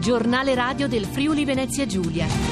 Giornale radio del Friuli Venezia Giulia.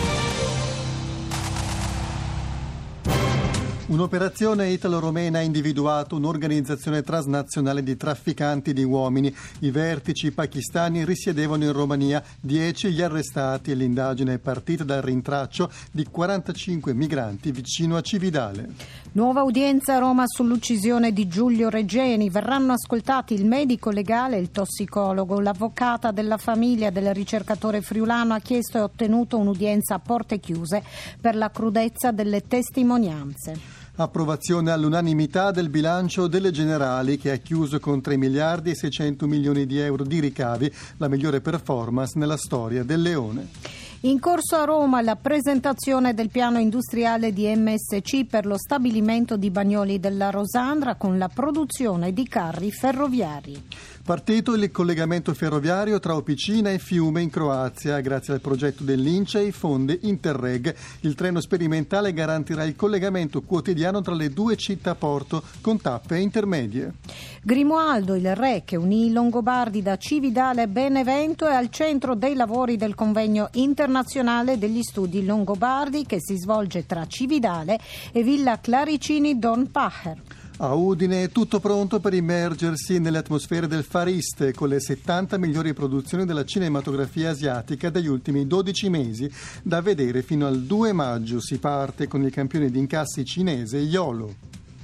Un'operazione italo-romena ha individuato un'organizzazione transnazionale di trafficanti di uomini. I vertici pakistani risiedevano in Romania. 10 gli arrestati e l'indagine è partita dal rintraccio di 45 migranti vicino a Cividale. Nuova udienza a Roma sull'uccisione di Giulio Regeni. Verranno ascoltati il medico legale e il tossicologo. L'avvocata della famiglia del ricercatore friulano ha chiesto e ottenuto un'udienza a porte chiuse per la crudezza delle testimonianze. Approvazione all'unanimità del bilancio delle Generali, che ha chiuso con 3 miliardi e 600 milioni di euro di ricavi, la migliore performance nella storia del Leone. In corso a Roma la presentazione del piano industriale di MSC per lo stabilimento di Bagnoli della Rosandra con la produzione di carri ferroviari. Partito il collegamento ferroviario tra Opicina e Fiume in Croazia. Grazie al progetto dell'INCE e i fondi Interreg, il treno sperimentale garantirà il collegamento quotidiano tra le due città-porto con tappe intermedie. Grimoaldo, il re che unì i Longobardi da Cividale a Benevento, è al centro dei lavori del convegno internazionale degli studi Longobardi che si svolge tra Cividale e Villa Claricini Don Pacher. A Udine è tutto pronto per immergersi nelle atmosfere del Far East con le 70 migliori produzioni della cinematografia asiatica degli ultimi 12 mesi, da vedere fino al 2 maggio. Si parte con il campione di incassi cinese YOLO.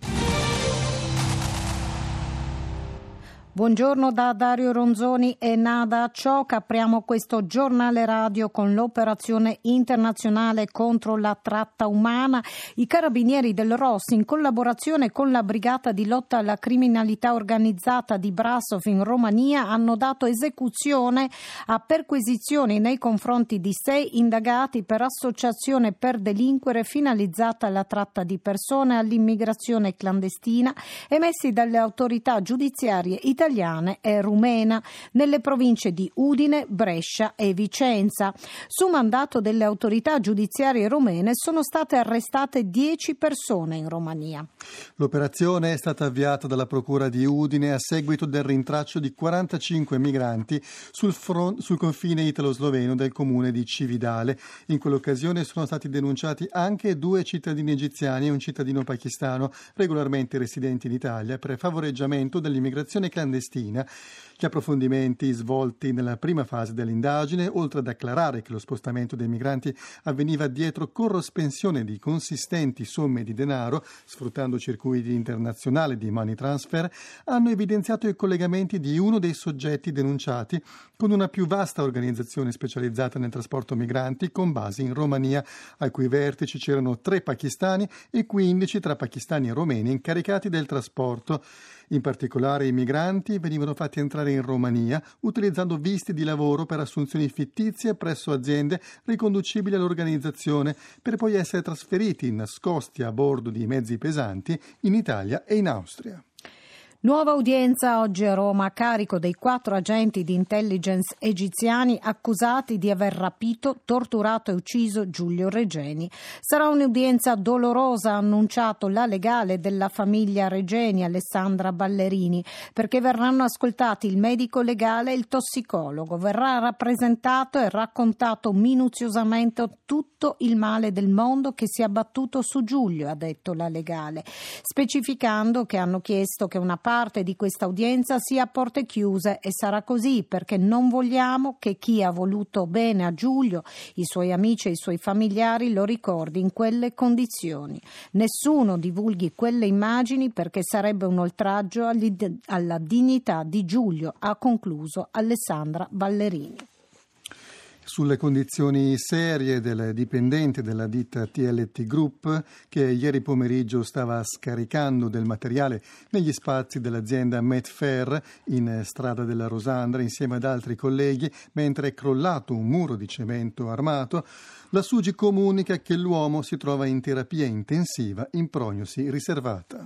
Buongiorno da Dario Ronzoni e Nada Ciocca. Apriamo questo giornale radio con l'operazione internazionale contro la tratta umana. I carabinieri del ROS, in collaborazione con la brigata di lotta alla criminalità organizzata di Brasov in Romania, hanno dato esecuzione a perquisizioni nei confronti di 6 indagati per associazione per delinquere finalizzata alla tratta di persone e all'immigrazione clandestina, emessi dalle autorità giudiziarie italiane e rumena nelle province di Udine, Brescia e Vicenza. Su mandato delle autorità giudiziarie rumene sono state arrestate 10 persone in Romania. L'operazione è stata avviata dalla Procura di Udine a seguito del rintraccio di 45 migranti sul confine italo-sloveno del comune di Cividale. In quell'occasione sono stati denunciati anche 2 cittadini egiziani e un cittadino pakistano regolarmente residenti in Italia per favoreggiamento dell'immigrazione clandestina. Gli approfondimenti svolti nella prima fase dell'indagine, oltre ad acclarare che lo spostamento dei migranti avveniva dietro corrospensione di consistenti somme di denaro, sfruttando circuiti internazionali di money transfer, hanno evidenziato i collegamenti di uno dei soggetti denunciati con una più vasta organizzazione specializzata nel trasporto migranti con base in Romania, ai cui vertici c'erano 3 pakistani e 15 tra pakistani e romeni incaricati del trasporto. In particolare i migranti venivano fatti entrare in Romania utilizzando visti di lavoro per assunzioni fittizie presso aziende riconducibili all'organizzazione, per poi essere trasferiti nascosti a bordo di mezzi pesanti in Italia e in Austria. Nuova udienza oggi a Roma a carico dei 4 agenti di intelligence egiziani accusati di aver rapito, torturato e ucciso Giulio Regeni. Sarà un'udienza dolorosa, ha annunciato la legale della famiglia Regeni, Alessandra Ballerini, perché verranno ascoltati il medico legale e il tossicologo. Verrà rappresentato e raccontato minuziosamente tutto il male del mondo che si è abbattuto su Giulio, ha detto la legale, specificando che hanno chiesto che una parte di questa udienza sia a porte chiuse, e sarà così perché non vogliamo che chi ha voluto bene a Giulio, i suoi amici e i suoi familiari, lo ricordi in quelle condizioni. Nessuno divulghi quelle immagini perché sarebbe un oltraggio alla dignità di Giulio, ha concluso Alessandra Ballerini. Sulle condizioni serie del dipendente della ditta TLT Group, che ieri pomeriggio stava scaricando del materiale negli spazi dell'azienda Medfair in strada della Rosandra insieme ad altri colleghi mentre è crollato un muro di cemento armato, la SUGI comunica che l'uomo si trova in terapia intensiva in prognosi riservata.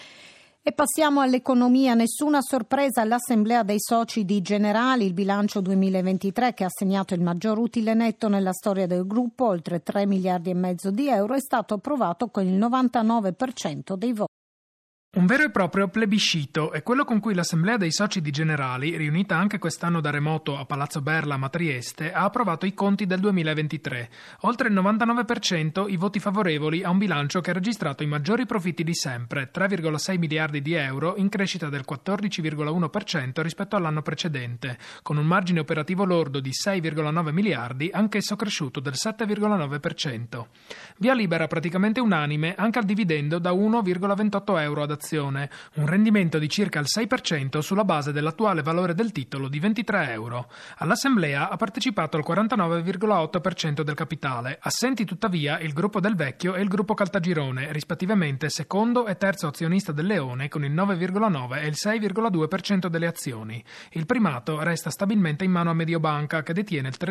E passiamo all'economia. Nessuna sorpresa all'Assemblea dei soci di Generali. Il bilancio 2023, che ha segnato il maggior utile netto nella storia del gruppo, oltre 3 miliardi e mezzo di euro, è stato approvato con il 99% dei voti. Un vero e proprio plebiscito è quello con cui l'Assemblea dei Soci di Generali, riunita anche quest'anno da remoto a Palazzo Berlam a Trieste, ha approvato i conti del 2023. Oltre il 99% i voti favorevoli a un bilancio che ha registrato i maggiori profitti di sempre, 3,6 miliardi di euro, in crescita del 14,1% rispetto all'anno precedente, con un margine operativo lordo di 6,9 miliardi, anch'esso cresciuto del 7,9%. Via libera praticamente unanime anche al dividendo da 1,28 euro ad azione, un rendimento di circa il 6% sulla base dell'attuale valore del titolo di 23 euro. All'assemblea ha partecipato il 49,8% del capitale, assenti tuttavia il gruppo Del Vecchio e il gruppo Caltagirone, rispettivamente secondo e terzo azionista del Leone con il 9,9 e il 6,2% delle azioni. Il primato resta stabilmente in mano a Mediobanca, che detiene il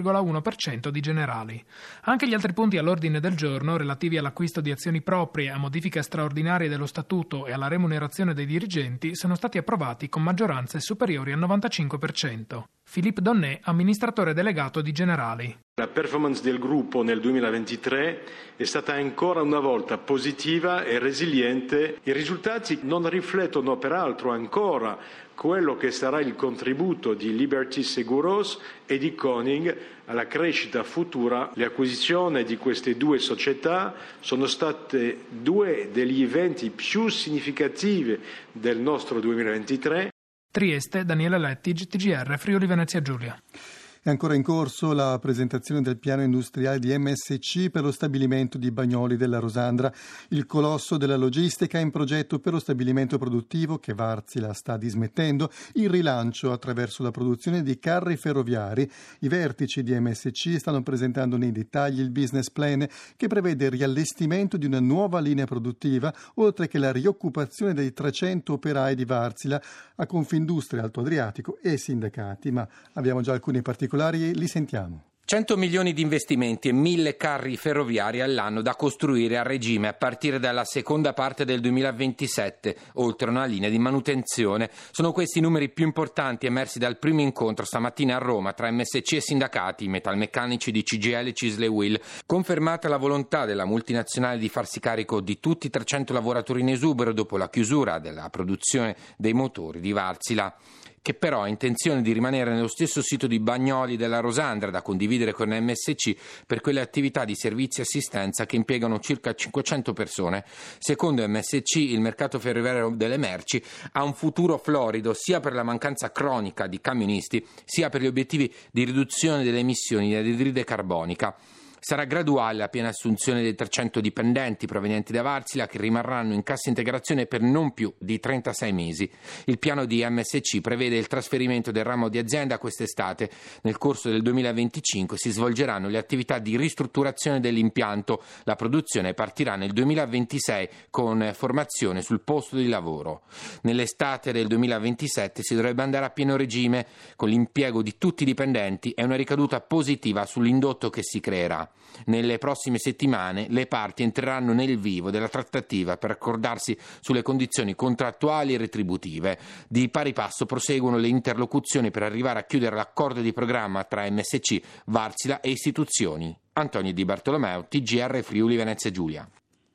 13,1% di Generali. Anche gli altri punti all'ordine del giorno, relativi all'acquisto di azioni proprie, a modifiche straordinarie dello statuto e alla remunerazione dei dirigenti, sono stati approvati con maggioranze superiori al 95%. Philippe Donnet, amministratore delegato di Generali. La performance del gruppo nel 2023 è stata ancora una volta positiva e resiliente. I risultati non riflettono peraltro ancora quello che sarà il contributo di Liberty Seguros e di Koning alla crescita futura. Le acquisizioni di queste due società sono state due degli eventi più significativi del nostro 2023. Trieste, Daniele Lettig, TGR, Friuli Venezia Giulia. È ancora in corso la presentazione del piano industriale di MSC per lo stabilimento di Bagnoli della Rosandra, il colosso della logistica in progetto per lo stabilimento produttivo che Wärtsilä sta dismettendo, il rilancio attraverso la produzione di carri ferroviari. I vertici di MSC stanno presentando nei dettagli il business plan che prevede il riallestimento di una nuova linea produttiva, oltre che la rioccupazione dei 300 operai di Wärtsilä a Confindustria Alto Adriatico e sindacati. Ma abbiamo già alcuni particolari. Li sentiamo. 100 milioni di investimenti e 1.000 carri ferroviari all'anno da costruire a regime a partire dalla seconda parte del 2027, oltre una linea di manutenzione. Sono questi i numeri più importanti emersi dal primo incontro stamattina a Roma tra MSC e sindacati, metalmeccanici di CGIL e Cisle Will. Confermata la volontà della multinazionale di farsi carico di tutti i 300 lavoratori in esubero dopo la chiusura della produzione dei motori di Wärtsilä, che però ha intenzione di rimanere nello stesso sito di Bagnoli della Rosandra da condividere con MSC per quelle attività di servizi e assistenza che impiegano circa 500 persone. Secondo MSC il mercato ferroviario delle merci ha un futuro florido sia per la mancanza cronica di camionisti sia per gli obiettivi di riduzione delle emissioni di anidride carbonica. Sarà graduale la piena assunzione dei 300 dipendenti provenienti da Wärtsilä che rimarranno in cassa integrazione per non più di 36 mesi. Il piano di MSC prevede il trasferimento del ramo di azienda quest'estate. Nel corso del 2025 si svolgeranno le attività di ristrutturazione dell'impianto. La produzione partirà nel 2026 con formazione sul posto di lavoro. Nell'estate del 2027 si dovrebbe andare a pieno regime con l'impiego di tutti i dipendenti e una ricaduta positiva sull'indotto che si creerà. Nelle prossime settimane le parti entreranno nel vivo della trattativa per accordarsi sulle condizioni contrattuali e retributive. Di pari passo proseguono le interlocuzioni per arrivare a chiudere l'accordo di programma tra MSC, Wärtsilä e istituzioni. Antonio Di Bartolomeo, TGR Friuli Venezia Giulia.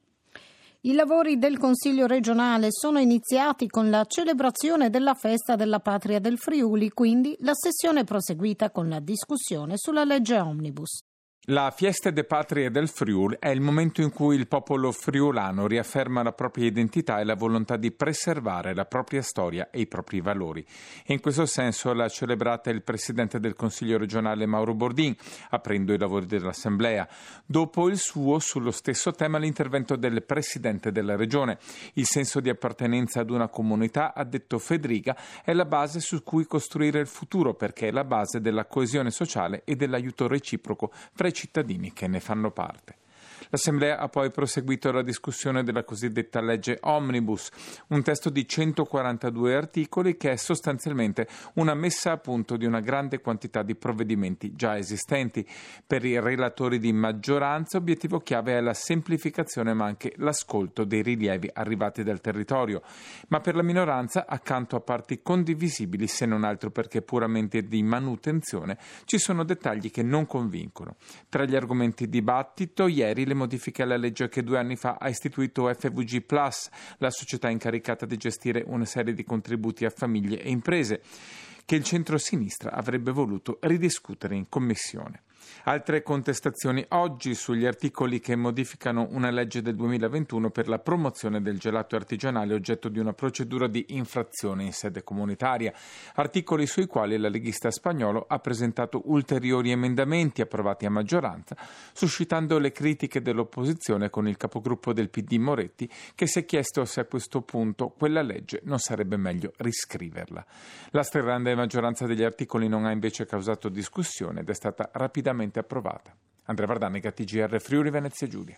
I lavori del Consiglio regionale sono iniziati con la celebrazione della festa della Patria del Friuli, quindi la sessione è proseguita con la discussione sulla legge Omnibus. La Fiesta de Patrie del Friuli è il momento in cui il popolo friulano riafferma la propria identità e la volontà di preservare la propria storia e i propri valori. E in questo senso l'ha celebrata il presidente del Consiglio regionale Mauro Bordin, aprendo i lavori dell'Assemblea. Dopo il suo, sullo stesso tema, l'intervento del presidente della regione. Il senso di appartenenza ad una comunità, ha detto Federica, è la base su cui costruire il futuro, perché è la base della coesione sociale e dell'aiuto reciproco fra i cittadini che ne fanno parte. L'Assemblea ha poi proseguito la discussione della cosiddetta legge Omnibus, un testo di 142 articoli che è sostanzialmente una messa a punto di una grande quantità di provvedimenti già esistenti. Per i relatori di maggioranza, obiettivo chiave è la semplificazione ma anche l'ascolto dei rilievi arrivati dal territorio. Ma per la minoranza, accanto a parti condivisibili, se non altro perché puramente di manutenzione, ci sono dettagli che non convincono. Tra gli argomenti dibattito, ieri le modifiche alla legge che 2 anni fa ha istituito FVG Plus, la società incaricata di gestire una serie di contributi a famiglie e imprese, che il centro-sinistra avrebbe voluto ridiscutere in commissione. Altre contestazioni oggi sugli articoli che modificano una legge del 2021 per la promozione del gelato artigianale oggetto di una procedura di infrazione in sede comunitaria, articoli sui quali la leghista Spagnolo ha presentato ulteriori emendamenti approvati a maggioranza, suscitando le critiche dell'opposizione con il capogruppo del PD Moretti, che si è chiesto se a questo punto quella legge non sarebbe meglio riscriverla. La stragrande maggioranza degli articoli non ha invece causato discussione ed è stata rapidamente approvata. Andrea Vardanica, TGR Friuli Venezia Giulia.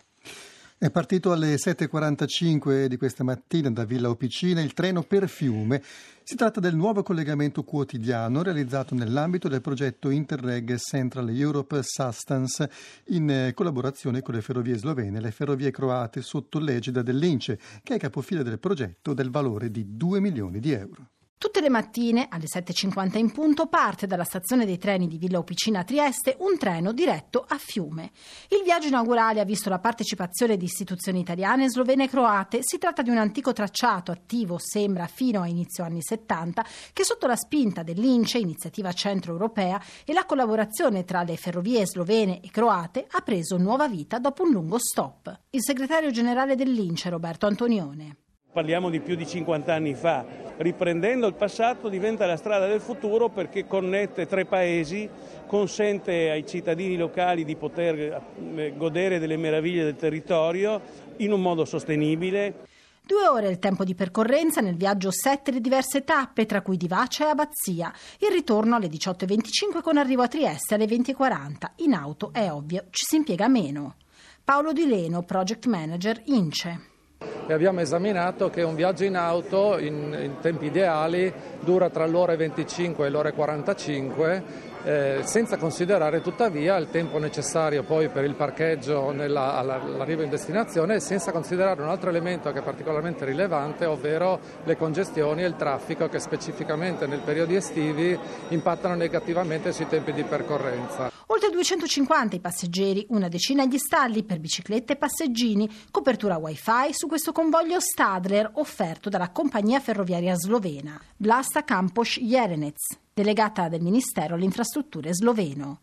È partito alle 7.45 di questa mattina da Villa Opicina il treno per Fiume. Si tratta del nuovo collegamento quotidiano realizzato nell'ambito del progetto Interreg Central Europe Sustenance in collaborazione con le ferrovie slovene e le ferrovie croate sotto l'egida dell'INCE, che è capofila del progetto del valore di 2 milioni di euro. Tutte le mattine, alle 7.50 in punto, parte dalla stazione dei treni di Villa Opicina a Trieste un treno diretto a Fiume. Il viaggio inaugurale ha visto la partecipazione di istituzioni italiane, slovene e croate. Si tratta di un antico tracciato attivo, sembra, fino a inizio anni 70, che sotto la spinta dell'INCE, iniziativa centroeuropea, e la collaborazione tra le ferrovie slovene e croate ha preso nuova vita dopo un lungo stop. Il segretario generale dell'INCE, Roberto Antonione. Parliamo di più di 50 anni fa. Riprendendo il passato diventa la strada del futuro perché connette 3 paesi, consente ai cittadini locali di poter godere delle meraviglie del territorio in un modo sostenibile. 2 ore è il tempo di percorrenza nel viaggio 7 di diverse tappe, tra cui Divacia e Abbazia. Il ritorno alle 18.25 con arrivo a Trieste alle 20.40. In auto, è ovvio, ci si impiega meno. Paolo Di Leno, Project Manager INCE. E abbiamo esaminato che un viaggio in auto in tempi ideali dura tra l'ora e 25 e l'ora e 45, senza considerare tuttavia il tempo necessario poi per il parcheggio all'arrivo in destinazione, e senza considerare un altro elemento che è particolarmente rilevante, ovvero le congestioni e il traffico che specificamente nel periodo estivi impattano negativamente sui tempi di percorrenza. Oltre 250 i passeggeri, una decina gli stalli per biciclette e passeggini, copertura wifi su questo convoglio Stadler offerto dalla compagnia ferroviaria slovena Vlasta Campos Jerenec, delegata del Ministero alle infrastrutture sloveno.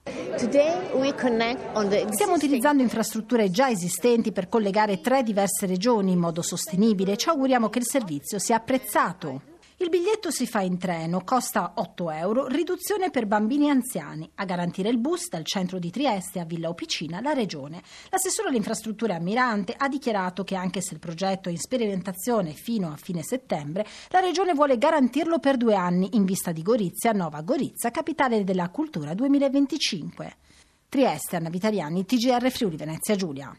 Stiamo utilizzando infrastrutture già esistenti per collegare 3 diverse regioni in modo sostenibile e ci auguriamo che il servizio sia apprezzato. Il biglietto si fa in treno, costa 8 euro, riduzione per bambini e anziani. A garantire il bus dal centro di Trieste a Villa Opicina la Regione. L'assessore alle infrastrutture Ammirante ha dichiarato che anche se il progetto è in sperimentazione fino a fine settembre, la Regione vuole garantirlo per 2 anni in vista di Gorizia, Nova Gorizia, capitale della cultura 2025. Trieste, Anna Vitaliani, TGR Friuli Venezia Giulia.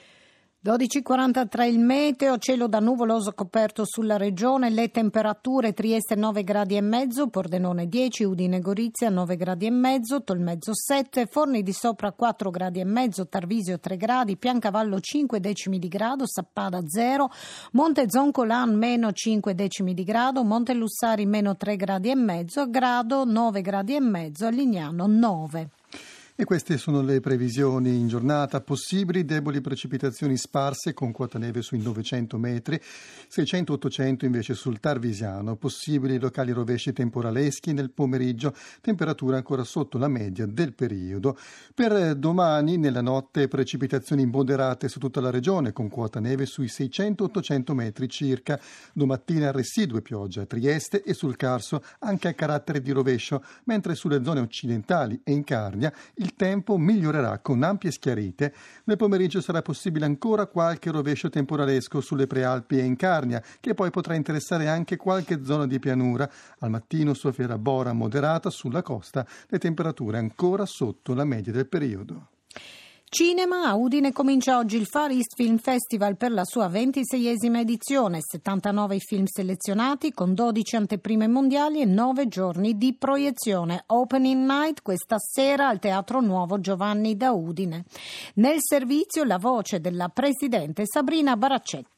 12.43 il meteo, cielo da nuvoloso coperto sulla regione, le temperature: Trieste 9 gradi e mezzo, Pordenone 10, Udine Gorizia 9 gradi e mezzo, Tolmezzo 7, Forni di Sopra 4 gradi e mezzo, Tarvisio 3 gradi, Piancavallo 5 decimi di grado, Sappada 0, Monte Zoncolan meno 5 decimi di grado, Monte Lussari meno 3 gradi e mezzo, a Grado 9 gradi e mezzo, a Lignano 9. E queste sono le previsioni in giornata. Possibili deboli precipitazioni sparse con quota neve sui 900 metri, 600-800 invece sul Tarvisiano. Possibili locali rovesci temporaleschi nel pomeriggio, temperatura ancora sotto la media del periodo. Per domani nella notte precipitazioni moderate su tutta la regione con quota neve sui 600-800 metri circa. Domattina residue pioggia a Trieste e sul Carso anche a carattere di rovescio, mentre sulle zone occidentali e in Carnia il tempo migliorerà con ampie schiarite. Nel pomeriggio sarà possibile ancora qualche rovescio temporalesco sulle Prealpi e in Carnia, che poi potrà interessare anche qualche zona di pianura. Al mattino soffierà bora moderata sulla costa, le temperature ancora sotto la media del periodo. Cinema, a Udine comincia oggi il Far East Film Festival per la sua 26esima edizione, 79 i film selezionati con 12 anteprime mondiali e 9 giorni di proiezione. Opening night questa sera al Teatro Nuovo Giovanni da Udine. Nel servizio la voce della presidente Sabrina Baraccetti.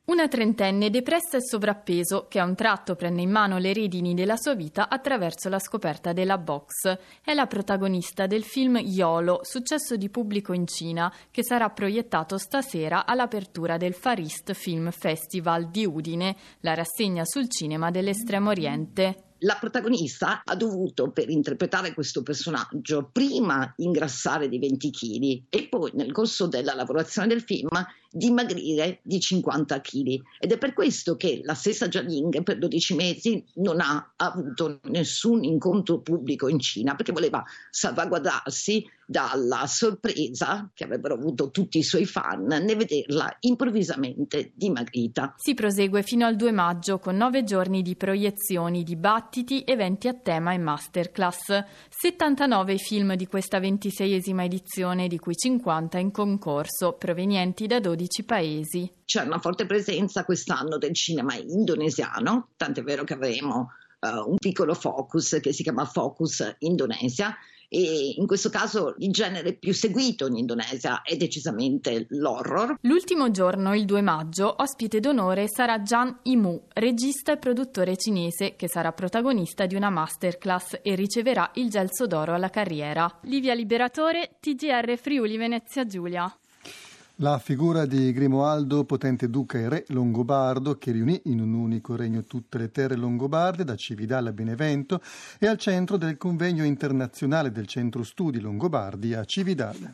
Una trentenne depressa e sovrappeso che a un tratto prende in mano le redini della sua vita attraverso la scoperta della box. È la protagonista del film YOLO, successo di pubblico in Cina, che sarà proiettato stasera all'apertura del Far East Film Festival di Udine, la rassegna sul cinema dell'Estremo Oriente. La protagonista ha dovuto, per interpretare questo personaggio, prima ingrassare di 20 kg e poi nel corso della lavorazione del film dimagrire di 50 kg. Ed è per questo che la stessa Jialing per 12 mesi non ha avuto nessun incontro pubblico in Cina, perché voleva salvaguardarsi dalla sorpresa che avrebbero avuto tutti i suoi fan nel vederla improvvisamente dimagrita. Si prosegue fino al 2 maggio con 9 giorni di proiezioni, dibattiti, eventi a tema e masterclass. 79 i film di questa 26esima edizione, di cui 50 in concorso, provenienti da 12 paesi. C'è una forte presenza quest'anno del cinema indonesiano, tant'è vero che avremo un piccolo focus che si chiama Focus Indonesia, e in questo caso il genere più seguito in Indonesia è decisamente l'horror. L'ultimo giorno, il 2 maggio, ospite d'onore sarà Zhang Yimou, regista e produttore cinese, che sarà protagonista di una masterclass e riceverà il Gelso d'Oro alla carriera. Livia Liberatore, TGR Friuli Venezia Giulia. La figura di Grimoaldo, potente duca e re longobardo, che riunì in un unico regno tutte le terre longobarde, da Cividale a Benevento, è al centro del convegno internazionale del Centro Studi Longobardi a Cividale.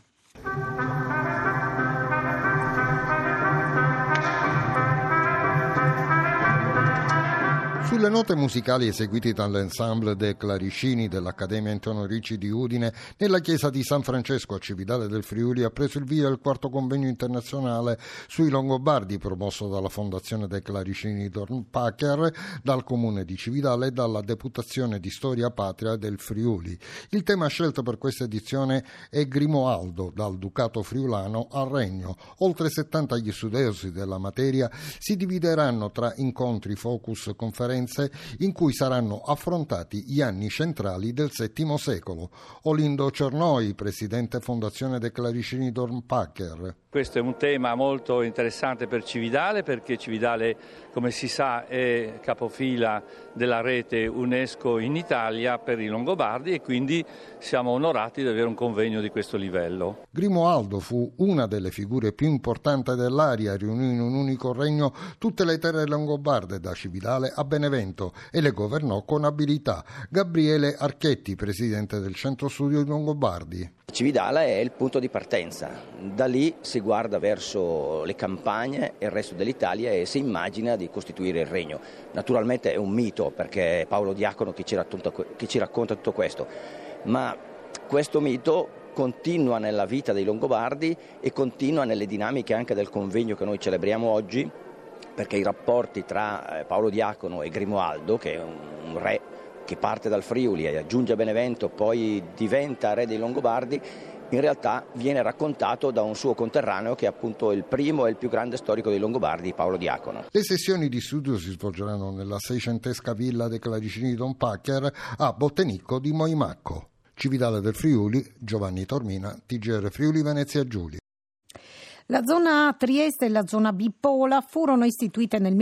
Sulle note musicali eseguite dall'ensemble dei Claricini dell'Accademia Antonio Ricci di Udine, nella chiesa di San Francesco a Cividale del Friuli ha preso il via il 4º convegno internazionale sui Longobardi, promosso dalla Fondazione dei Claricini Dornpacher, dal Comune di Cividale e dalla Deputazione di Storia Patria del Friuli. Il tema scelto per questa edizione è Grimoaldo, dal Ducato friulano al Regno. Oltre 70 gli studiosi della materia si divideranno tra incontri, focus, conferenze in cui saranno affrontati gli anni centrali del VII secolo. Olindo Cernoi, presidente Fondazione dei Claricini Dornpacher. Questo è un tema molto interessante per Cividale, perché Cividale, come si sa, è capofila della rete UNESCO in Italia per i Longobardi, e quindi siamo onorati di avere un convegno di questo livello. Grimoaldo fu una delle figure più importanti dell'area, riunì in un unico regno tutte le terre longobarde da Cividale a Benevento e le governò con abilità. Gabriele Archetti, presidente del Centro Studi Longobardi. Cividale è il punto di partenza, da lì si guarda verso le campagne e il resto dell'Italia e si immagina di costituire il regno. Naturalmente è un mito, perché è Paolo Diacono che ci racconta tutto questo, ma questo mito continua nella vita dei Longobardi e continua nelle dinamiche anche del convegno che noi celebriamo oggi, perché i rapporti tra Paolo Diacono e Grimoaldo, che è un re che parte dal Friuli e giunge a Benevento, poi diventa re dei Longobardi, in realtà viene raccontato da un suo conterraneo che è appunto il primo e il più grande storico dei Longobardi, Paolo Diacono. Le sessioni di studio si svolgeranno nella 600esca villa dei Claricini Dornpacher a Bottenicco di Moimacco. Cividale del Friuli, Giovanni Tormina, TGR Friuli Venezia Giulia. La zona A Trieste e la zona B Pola furono istituite nel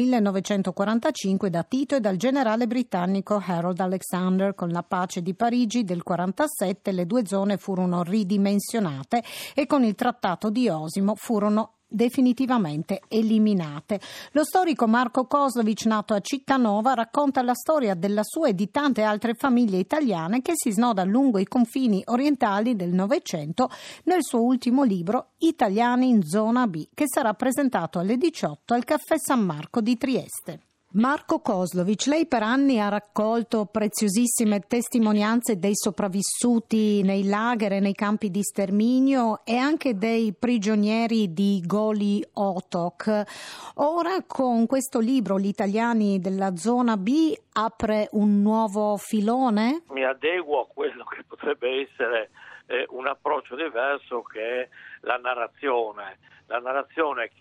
1945 da Tito e dal generale britannico Harold Alexander. Con la pace di Parigi del 1947 le due zone furono ridimensionate e con il trattato di Osimo furono definitivamente eliminate. Lo storico Marco Kozlovic, nato a Ciccanova, racconta la storia della sua e di tante altre famiglie italiane che si snoda lungo i confini orientali del Novecento nel suo ultimo libro Italiani in zona B, che sarà presentato alle 18 al Caffè San Marco di Trieste. Marco Kozlovic, lei per anni ha raccolto preziosissime testimonianze dei sopravvissuti nei lager e nei campi di sterminio e anche dei prigionieri di Goli Otok. Ora con questo libro, Gli italiani della zona B, apre un nuovo filone? Mi adeguo a quello che potrebbe essere un approccio diverso, che è la narrazione che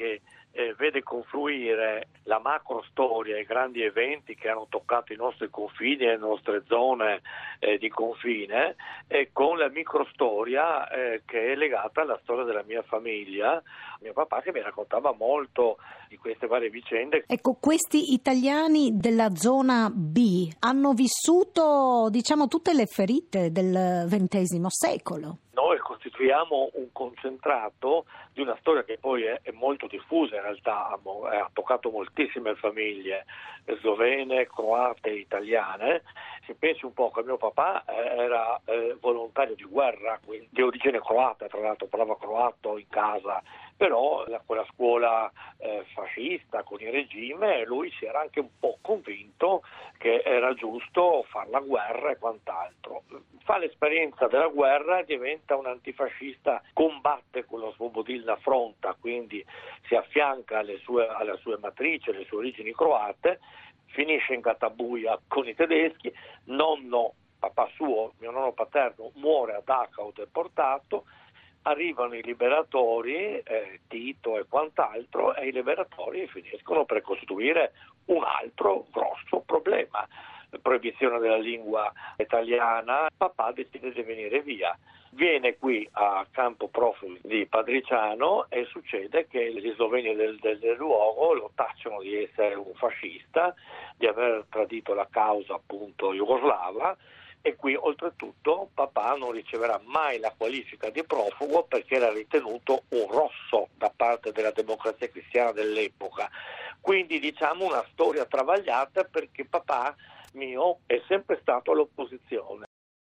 vede confluire la macro storia, i grandi eventi che hanno toccato i nostri confini e le nostre zone di confine, con la microstoria che è legata alla storia della mia famiglia. Mio papà che mi raccontava molto di queste varie vicende. Ecco, questi italiani della zona B hanno vissuto, diciamo, tutte le ferite del XX secolo. Noi costituiamo un concentrato di una storia che poi è molto diffusa, in realtà ha toccato moltissime famiglie slovene, croate, italiane. Si pensi un po' che mio papà era volontario di guerra, di origine croata, tra l'altro parlava croato in casa, però quella scuola fascista con il regime, lui si era anche un po' convinto che era giusto fare la guerra e quant'altro. Fa l'esperienza della guerra e diventa un antifascista, combatte con lo Svobodilna Fronta, quindi si affianca alle sue matrici, alle sue origini croate, finisce in Catabuia con i tedeschi, papà suo, mio nonno paterno, muore a Dachau deportato. Arrivano i liberatori, Tito e quant'altro, e i liberatori finiscono per costituire un altro grosso problema. Proibizione della lingua italiana, papà decide di venire via. Viene qui a Campo Profughi di Padriciano e succede che gli sloveni del luogo lo tacciano di essere un fascista, di aver tradito la causa appunto jugoslava. E qui oltretutto papà non riceverà mai la qualifica di profugo perché era ritenuto un rosso da parte della Democrazia Cristiana dell'epoca. Quindi diciamo una storia travagliata perché papà mio è sempre stato all'opposizione.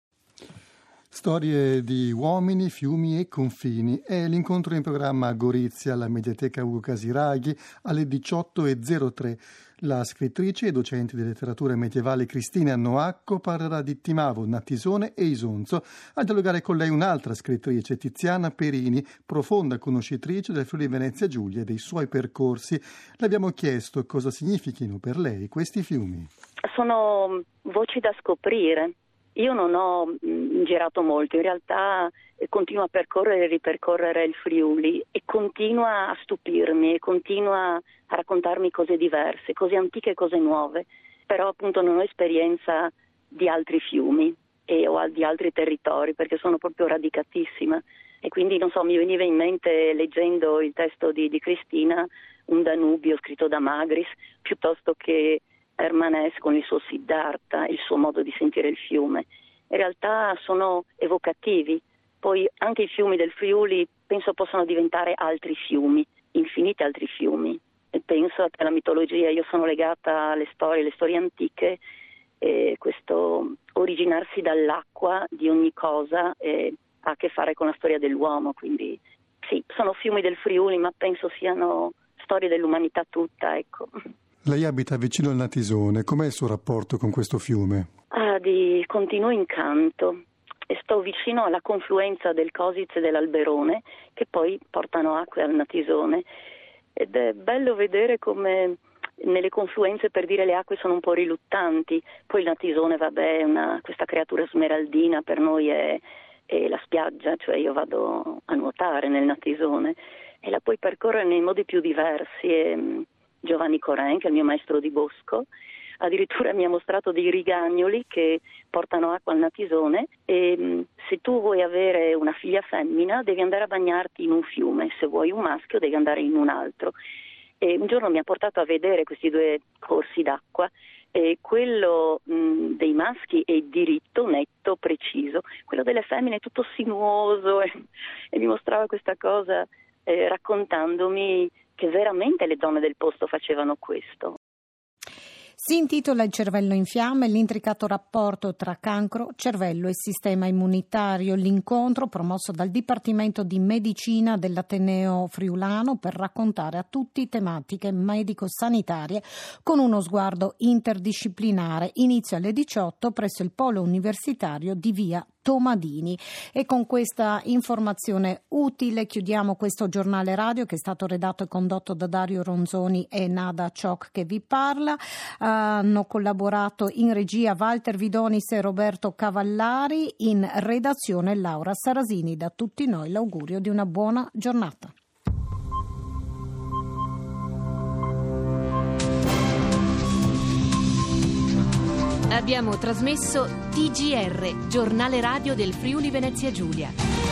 Storie di uomini, fiumi e confini. È l'incontro in programma a Gorizia alla Mediateca Ugo Casiraghi alle 18:03. La scrittrice e docente di letteratura medievale Cristina Noacco parlerà di Timavo, Natisone e Isonzo. A dialogare con lei un'altra scrittrice, Tiziana Perini, profonda conoscitrice del Friuli Venezia Giulia e dei suoi percorsi. Le abbiamo chiesto cosa significhino per lei questi fiumi. Sono voci da scoprire. Io non ho girato molto, in realtà continuo a percorrere e ripercorrere il Friuli e continua a stupirmi e continua a raccontarmi cose diverse, cose antiche e cose nuove, però appunto non ho esperienza di altri fiumi o di altri territori perché sono proprio radicatissima e quindi non so, mi veniva in mente leggendo il testo di Cristina un Danubio scritto da Magris piuttosto che Hermanès con il suo Siddhartha, il suo modo di sentire il fiume. In realtà sono evocativi, poi anche i fiumi del Friuli penso possano diventare altri fiumi, infiniti altri fiumi. E penso che la mitologia, io sono legata alle storie antiche, e questo originarsi dall'acqua di ogni cosa ha a che fare con la storia dell'uomo, quindi sì, sono fiumi del Friuli, ma penso siano storie dell'umanità tutta, ecco. Lei abita vicino al Natisone, com'è il suo rapporto con questo fiume? Di continuo incanto. E sto vicino alla confluenza del Cositz e dell'Alberone, che poi portano acque al Natisone. Ed è bello vedere come nelle confluenze, per dire, le acque sono un po' riluttanti. Poi il Natisone, vabbè, questa creatura smeraldina per noi è la spiaggia, cioè io vado a nuotare nel Natisone e la puoi percorrere nei modi più diversi. Giovanni Coren, che è il mio maestro di bosco, addirittura mi ha mostrato dei rigagnoli che portano acqua al Natisone e se tu vuoi avere una figlia femmina devi andare a bagnarti in un fiume, se vuoi un maschio devi andare in un altro. E un giorno mi ha portato a vedere questi due corsi d'acqua e quello dei maschi è diritto, netto, preciso, quello delle femmine è tutto sinuoso e mi mostrava questa cosa raccontandomi che veramente le donne del posto facevano questo. Si intitola Il cervello in fiamme, l'intricato rapporto tra cancro, cervello e sistema immunitario. L'incontro promosso dal Dipartimento di Medicina dell'Ateneo Friulano per raccontare a tutti tematiche medico-sanitarie con uno sguardo interdisciplinare. Inizia alle 18 presso il Polo Universitario di Via Tomadini. E con questa informazione utile chiudiamo questo giornale radio che è stato redatto e condotto da Dario Ronzoni e Nada Ciocc che vi parla. Hanno collaborato in regia Walter Vidonis e Roberto Cavallari, in redazione Laura Sarasini. Da tutti noi l'augurio di una buona giornata. Abbiamo trasmesso TGR, giornale radio del Friuli Venezia Giulia.